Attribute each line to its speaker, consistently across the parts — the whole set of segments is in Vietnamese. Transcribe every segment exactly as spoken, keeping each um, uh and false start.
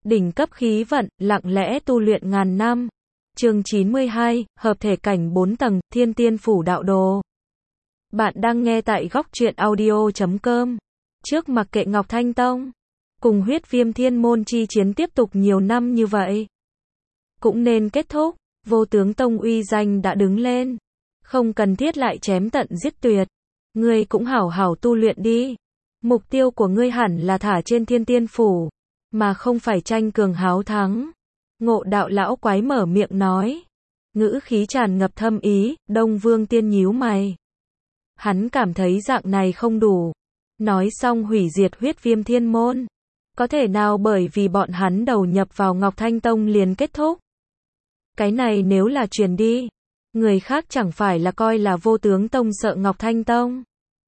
Speaker 1: Đỉnh cấp khí vận, lặng lẽ tu luyện ngàn năm. Chương chín mươi hai, hợp thể cảnh bốn tầng, Thiên Tiên Phủ Đạo Đồ. Bạn đang nghe tại góc truyện audio chấm com. Trước mặc kệ Ngọc Thanh Tông, cùng huyết viêm thiên môn chi chiến tiếp tục nhiều năm như vậy, cũng nên kết thúc. Vô tướng tông uy danh đã đứng lên, không cần thiết lại chém tận giết tuyệt. Ngươi cũng hảo hảo tu luyện đi. Mục tiêu của ngươi hẳn là thả trên Thiên Tiên Phủ, mà không phải tranh cường háo thắng. Ngộ đạo lão quái mở miệng nói, ngữ khí tràn ngập thâm ý. Đông Vương Tiên nhíu mày, hắn cảm thấy dạng này không đủ. Nói xong hủy diệt huyết viêm thiên môn, có thể nào bởi vì bọn hắn đầu nhập vào Ngọc Thanh Tông liền kết thúc? Cái này nếu là truyền đi, người khác chẳng phải là coi là Vô Tướng Tông sợ Ngọc Thanh Tông?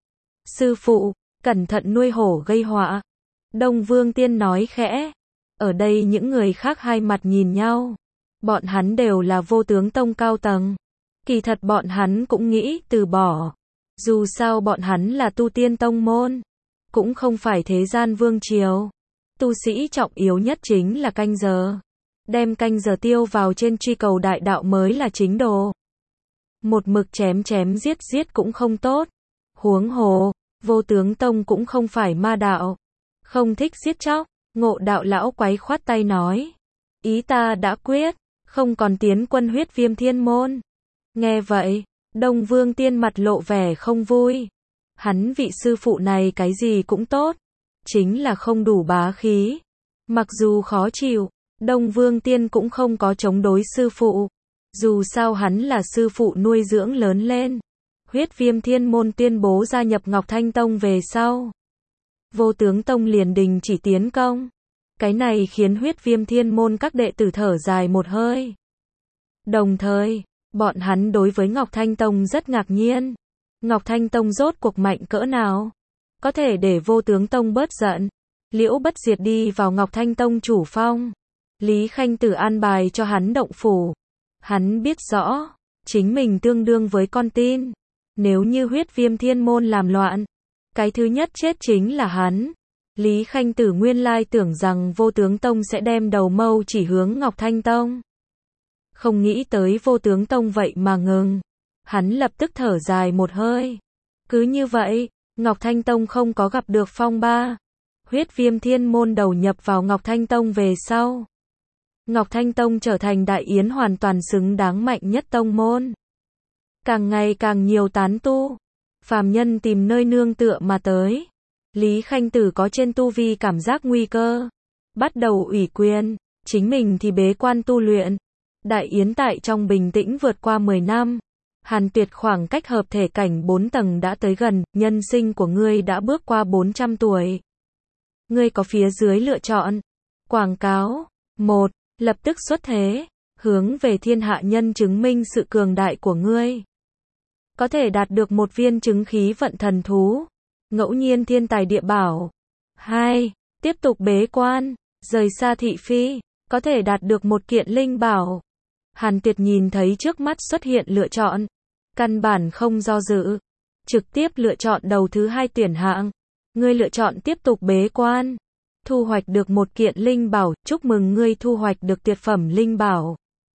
Speaker 1: Sư phụ, cẩn thận nuôi hổ gây họa. Đông Vương Tiên nói khẽ. Ở đây những người khác hai mặt nhìn nhau. Bọn hắn đều là Vô Tướng Tông cao tầng. Kỳ thật bọn hắn cũng nghĩ từ bỏ. Dù sao bọn hắn là tu tiên tông môn, cũng không phải thế gian vương triều. Tu sĩ trọng yếu nhất chính là canh giờ. Đem canh giờ tiêu vào trên truy cầu đại đạo mới là chính đồ. Một mực chém chém giết giết cũng không tốt. Huống hồ, Vô Tướng Tông cũng không phải ma đạo, không thích giết chóc. Ngộ đạo lão quái khoát tay nói, ý ta đã quyết, không còn tiến quân huyết viêm thiên môn. Nghe vậy, Đông Vương Tiên mặt lộ vẻ không vui. Hắn vị sư phụ này cái gì cũng tốt, chính là không đủ bá khí. Mặc dù khó chịu, Đông Vương Tiên cũng không có chống đối sư phụ. Dù sao hắn là sư phụ nuôi dưỡng lớn lên. Huyết viêm thiên môn tuyên bố gia nhập Ngọc Thanh Tông về sau, Vô Tướng Tông liền đình chỉ tiến công. Cái này khiến huyết viêm thiên môn các đệ tử thở dài một hơi. Đồng thời, bọn hắn đối với Ngọc Thanh Tông rất ngạc nhiên. Ngọc Thanh Tông rốt cuộc mạnh cỡ nào? Có thể để Vô Tướng Tông bớt giận. Liễu Bất Diệt đi vào Ngọc Thanh Tông chủ phong. Lý Khanh Tử an bài cho hắn động phủ. Hắn biết rõ, chính mình tương đương với con tin. Nếu như huyết viêm thiên môn làm loạn, cái thứ nhất chết chính là hắn. Lý Khanh Tử nguyên lai tưởng rằng Vô Tướng Tông sẽ đem đầu mâu chỉ hướng Ngọc Thanh Tông. Không nghĩ tới Vô Tướng Tông vậy mà ngừng. Hắn lập tức thở dài một hơi. Cứ như vậy, Ngọc Thanh Tông không có gặp được phong ba. Huyết viêm thiên môn đầu nhập vào Ngọc Thanh Tông về sau, Ngọc Thanh Tông trở thành đại yến hoàn toàn xứng đáng mạnh nhất tông môn. Càng ngày càng nhiều tán tu, phàm nhân tìm nơi nương tựa mà tới. Lý Khanh Tử có trên tu vi cảm giác nguy cơ, bắt đầu ủy quyền, chính mình thì bế quan tu luyện. Đại yến tại trong bình tĩnh vượt qua mười năm. Hàn Tuyệt khoảng cách hợp thể cảnh bốn tầng đã tới gần, nhân sinh của ngươi đã bước qua bốn trăm tuổi. Ngươi có phía dưới lựa chọn. Quảng cáo. một. Lập tức xuất thế, hướng về thiên hạ nhân chứng minh sự cường đại của ngươi. Có thể đạt được một viên chứng khí vận thần thú, ngẫu nhiên thiên tài địa bảo. hai. Tiếp tục bế quan, rời xa thị phi, có thể đạt được một kiện linh bảo. Hàn Tuyệt nhìn thấy trước mắt xuất hiện lựa chọn, căn bản không do dự, trực tiếp lựa chọn đầu thứ hai tuyển hạng. Ngươi lựa chọn tiếp tục bế quan, thu hoạch được một kiện linh bảo. Chúc mừng ngươi thu hoạch được tuyệt phẩm linh bảo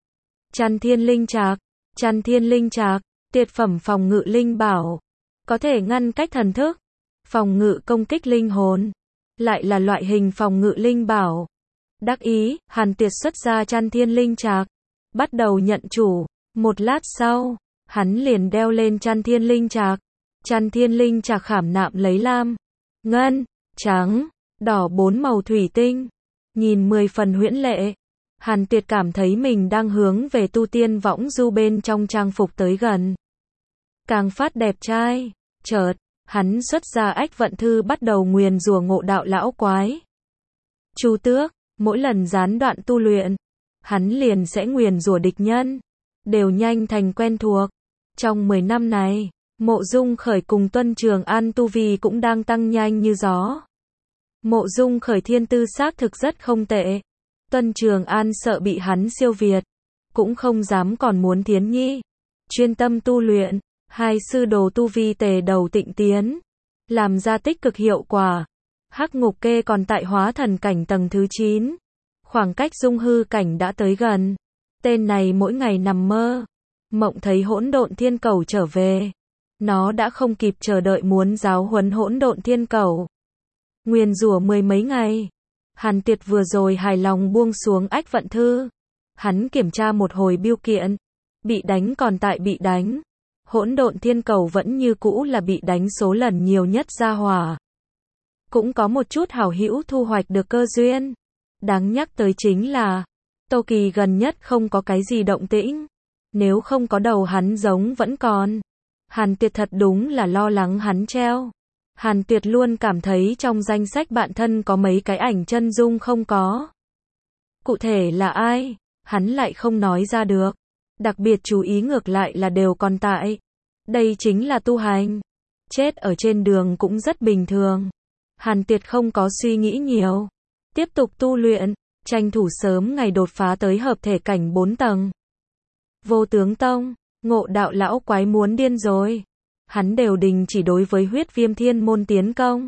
Speaker 1: Chăn Thiên Linh Trạc. Chăn Thiên Linh Trạc, tuyệt phẩm phòng ngự linh bảo, có thể ngăn cách thần thức, phòng ngự công kích linh hồn, lại là loại hình phòng ngự linh bảo. Đắc ý, Hàn Tuyệt xuất ra Chăn Thiên Linh Trạc, bắt đầu nhận chủ. Một lát sau, hắn liền đeo lên Chăn Thiên Linh Trạc. Chăn Thiên Linh Trạc khảm nạm lấy lam, ngân, trắng, đỏ bốn màu thủy tinh, nhìn mười phần huyễn lệ. Hàn Tuyệt cảm thấy mình đang hướng về tu tiên võng du bên trong trang phục tới gần, càng phát đẹp trai. Chợt, hắn xuất ra ách vận thư bắt đầu nguyền rủa ngộ đạo lão quái. Chu Tước, mỗi lần gián đoạn tu luyện, hắn liền sẽ nguyền rủa địch nhân, đều nhanh thành quen thuộc. Trong mười năm này, Mộ Dung Khởi cùng Tuân Trường An tu vi cũng đang tăng nhanh như gió. Mộ Dung Khởi thiên tư xác thực rất không tệ. Tuân Trường An sợ bị hắn siêu việt, cũng không dám còn muốn Thiến Nhi. Chuyên tâm tu luyện, hai sư đồ tu vi tề đầu tịnh tiến, làm ra tích cực hiệu quả. Hắc Ngục Kê còn tại hóa thần cảnh tầng thứ chín. Khoảng cách dung hư cảnh đã tới gần. Tên này mỗi ngày nằm mơ, mộng thấy hỗn độn thiên cầu trở về. Nó đã không kịp chờ đợi muốn giáo huấn hỗn độn thiên cầu. Nguyền rủa mười mấy ngày. Hàn Tuyệt vừa rồi hài lòng buông xuống ách vận thư. Hắn kiểm tra một hồi biêu kiện. Bị đánh còn tại bị đánh. Hỗn độn thiên cầu vẫn như cũ là bị đánh số lần nhiều nhất ra hỏa. Cũng có một chút hảo hữu thu hoạch được cơ duyên. Đáng nhắc tới chính là, Tô Kỳ gần nhất không có cái gì động tĩnh. Nếu không có đầu hắn giống vẫn còn. Hàn Tuyệt thật đúng là lo lắng hắn treo. Hàn Tuyệt luôn cảm thấy trong danh sách bạn thân có mấy cái ảnh chân dung không có. Cụ thể là ai, hắn lại không nói ra được. Đặc biệt chú ý ngược lại là đều còn tại. Đây chính là tu hành. Chết ở trên đường cũng rất bình thường. Hàn Tuyệt không có suy nghĩ nhiều. Tiếp tục tu luyện, tranh thủ sớm ngày đột phá tới hợp thể cảnh bốn tầng. Vô tướng tông, Ngộ Đạo lão quái muốn điên rồi. Hắn đều đình chỉ đối với huyết viêm thiên môn tiến công.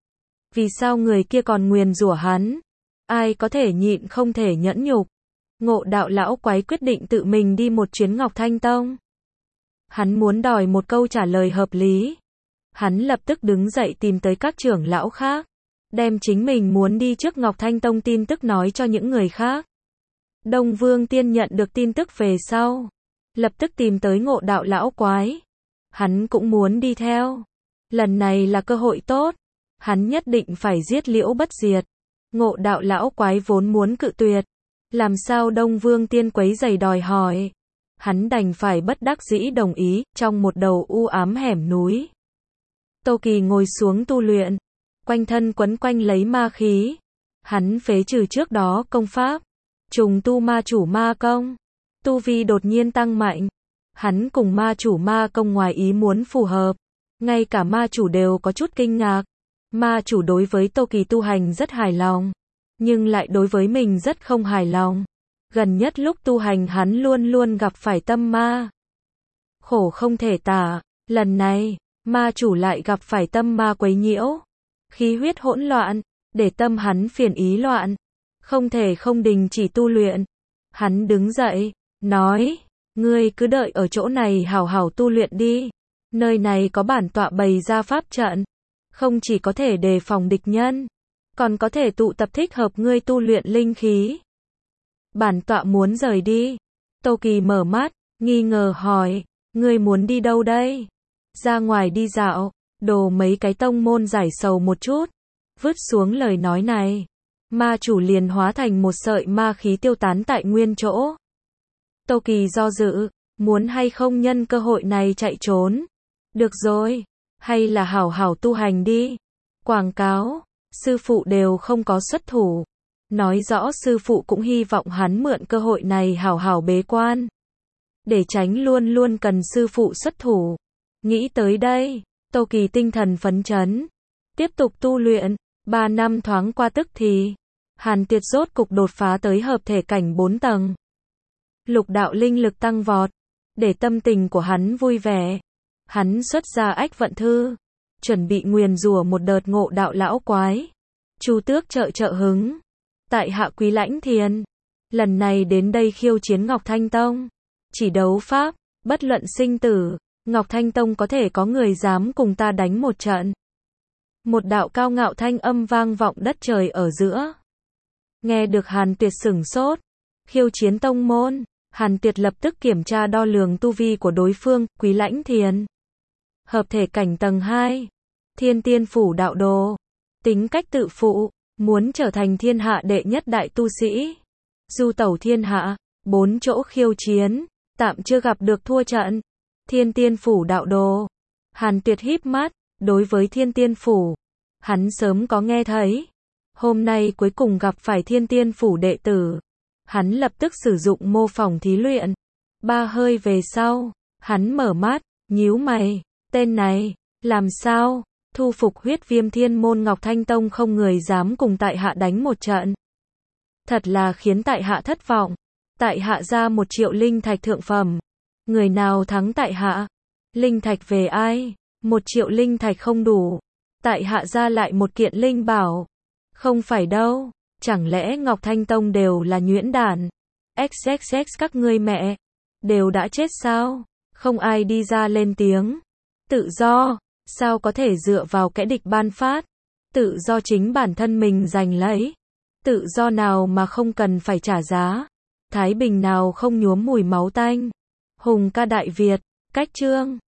Speaker 1: Vì sao người kia còn nguyền rủa hắn? Ai có thể nhịn không thể nhẫn nhục. Ngộ Đạo lão quái quyết định tự mình đi một chuyến Ngọc Thanh Tông. Hắn muốn đòi một câu trả lời hợp lý. Hắn lập tức đứng dậy tìm tới các trưởng lão khác. Đem chính mình muốn đi trước Ngọc Thanh Tông tin tức nói cho những người khác. Đông Vương Tiên nhận được tin tức về sau. Lập tức tìm tới Ngộ Đạo lão quái. Hắn cũng muốn đi theo. Lần này là cơ hội tốt. Hắn nhất định phải giết Liễu Bất Diệt. Ngộ Đạo lão quái vốn muốn cự tuyệt. Làm sao Đông Vương Tiên quấy giày đòi hỏi. Hắn đành phải bất đắc dĩ đồng ý, trong một đầu u ám hẻm núi. Tô Kỳ ngồi xuống tu luyện. Quanh thân quấn quanh lấy ma khí. Hắn phế trừ trước đó công pháp. Trùng tu ma chủ ma công. Tu vi đột nhiên tăng mạnh. Hắn cùng ma chủ ma công ngoài ý muốn phù hợp. Ngay cả ma chủ đều có chút kinh ngạc. Ma chủ đối với Tô Kỳ tu hành rất hài lòng. Nhưng lại đối với mình rất không hài lòng. Gần nhất lúc tu hành hắn luôn luôn gặp phải tâm ma. Khổ không thể tả. Lần này, ma chủ lại gặp phải tâm ma quấy nhiễu. Khí huyết hỗn loạn. Để tâm hắn phiền ý loạn. Không thể không đình chỉ tu luyện. Hắn đứng dậy, nói. Ngươi cứ đợi ở chỗ này hảo hảo tu luyện đi. Nơi này có bản tọa bày ra pháp trận. Không chỉ có thể đề phòng địch nhân. Còn có thể tụ tập thích hợp ngươi tu luyện linh khí. Bản tọa muốn rời đi. Tô Kỳ mở mắt, nghi ngờ hỏi. Ngươi muốn đi đâu đây? Ra ngoài đi dạo. Đồ mấy cái tông môn giải sầu một chút. Vứt xuống lời nói này. Ma chủ liền hóa thành một sợi ma khí tiêu tán tại nguyên chỗ. Tô Kỳ do dự, muốn hay không nhân cơ hội này chạy trốn. Được rồi, hay là hảo hảo tu hành đi. Quảng cáo, sư phụ đều không có xuất thủ. Nói rõ sư phụ cũng hy vọng hắn mượn cơ hội này hảo hảo bế quan. Để tránh luôn luôn cần sư phụ xuất thủ. Nghĩ tới đây, Tô Kỳ tinh thần phấn chấn. Tiếp tục tu luyện, ba năm thoáng qua tức thì. Hàn Tuyệt rốt cục đột phá tới hợp thể cảnh bốn tầng. Lục đạo linh lực tăng vọt. Để tâm tình của hắn vui vẻ. Hắn xuất ra ách vận thư. Chuẩn bị nguyền rủa một đợt Ngộ Đạo lão quái. Chu Tước trợ trợ hứng. Tại hạ Quý Lãnh Thiền. Lần này đến đây khiêu chiến Ngọc Thanh Tông. Chỉ đấu pháp, bất luận sinh tử. Ngọc Thanh Tông có thể có người dám cùng ta đánh một trận. Một đạo cao ngạo thanh âm vang vọng đất trời ở giữa. Nghe được Hàn Tuyệt sửng sốt. Khiêu chiến tông môn. Hàn Tuyệt lập tức kiểm tra đo lường tu vi của đối phương. Quý Lãnh Thiền. Hợp thể cảnh tầng hai. Thiên Tiên Phủ đạo đồ. Tính cách tự phụ. Muốn trở thành thiên hạ đệ nhất đại tu sĩ. Du tẩu thiên hạ. Bốn chỗ khiêu chiến. Tạm chưa gặp được thua trận. Thiên Tiên Phủ đạo đồ. Hàn Tuyệt híp mắt. Đối với Thiên Tiên Phủ. Hắn sớm có nghe thấy. Hôm nay cuối cùng gặp phải Thiên Tiên Phủ đệ tử. Hắn lập tức sử dụng mô phỏng thí luyện. Ba hơi về sau. Hắn mở mắt. Nhíu mày. Tên này. Làm sao? Thu phục huyết viêm thiên môn Ngọc Thanh Tông không người dám cùng tại hạ đánh một trận. Thật là khiến tại hạ thất vọng. Tại hạ ra một triệu linh thạch thượng phẩm. Người nào thắng tại hạ? Linh thạch về ai? Một triệu linh thạch không đủ. Tại hạ ra lại một kiện linh bảo. Không phải đâu. Chẳng lẽ Ngọc Thanh Tông đều là nhuyễn đản? ích ích ích các ngươi mẹ, đều đã chết sao? Không ai đi ra lên tiếng. Tự do, sao có thể dựa vào kẻ địch ban phát? Tự do chính bản thân mình giành lấy. Tự do nào mà không cần phải trả giá? Thái bình nào không nhuốm mùi máu tanh? Hùng ca Đại Việt, cách chương